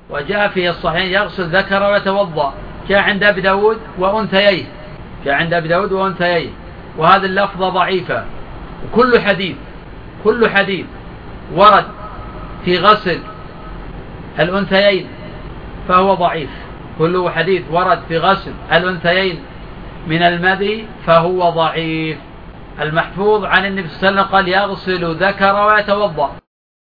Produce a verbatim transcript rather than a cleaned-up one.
وجاء في الصحيحين يغسل ذكر ويتوضأ، جاء عند أبي داود وأنثييه، جاء عند أبي داود وأنثييه، وهذه اللفظة ضعيفة. وكل حديث كل حديث ورد في غسل الأنثيين فهو ضعيف، كل حديث ورد في غسل الأنثيين من المذي فهو ضعيف. المحفوظ عن النبي صلى الله عليه وسلم قال يغسل ذكر ويتوضأ.